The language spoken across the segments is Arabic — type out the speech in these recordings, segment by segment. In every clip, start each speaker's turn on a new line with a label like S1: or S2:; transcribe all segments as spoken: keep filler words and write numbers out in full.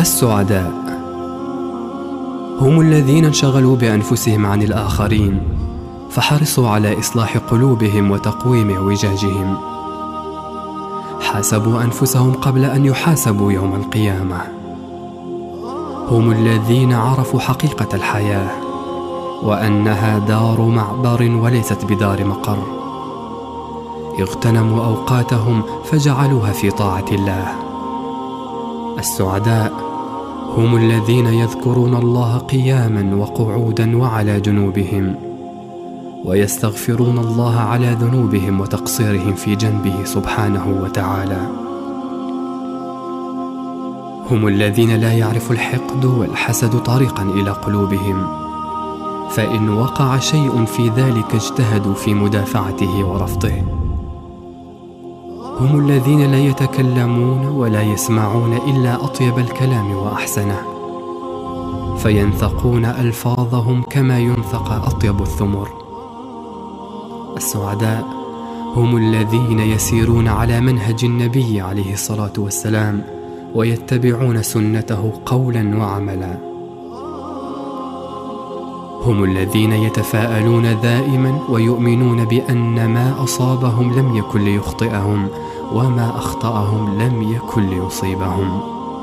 S1: السعداء هم الذين انشغلوا بأنفسهم عن الآخرين، فحرصوا على إصلاح قلوبهم وتقويم اعوجاجهم. حاسبوا أنفسهم قبل أن يحاسبوا يوم القيامة. هم الذين عرفوا حقيقة الحياة، وأنها دار معبر وليست بدار مقر. اغتنموا أوقاتهم فجعلوها في طاعة الله. السعداء هم الذين يذكرون الله قياما وقعودا وعلى جنوبهم، ويستغفرون الله على ذنوبهم وتقصيرهم في جنبه سبحانه وتعالى. هم الذين لا يعرف الحقد والحسد طريقا إلى قلوبهم، فإن وقع شيء في ذلك اجتهدوا في مدافعته ورفضه. هم الذين لا يتكلمون ولا يسمعون إلا أطيب الكلام وأحسنه، فينثقون ألفاظهم كما ينثق أطيب الثمر. السعداء هم الذين يسيرون على منهج النبي عليه الصلاة والسلام، ويتبعون سنته قولا وعملا. هم الذين يتفاءلون دائما ويؤمنون بأن ما أصابهم لم يكن ليخطئهم، وما أخطأهم لم يكن ليصيبهم.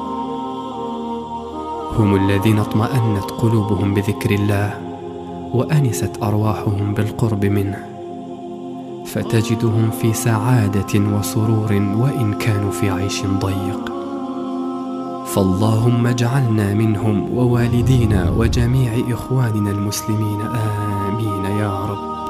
S1: هم الذين اطمأنت قلوبهم بذكر الله، وأنست أرواحهم بالقرب منه، فتجدهم في سعادة وسرور وإن كانوا في عيش ضيق. فاللهم اجعلنا منهم ووالدينا وجميع إخواننا المسلمين، آمين يا رب.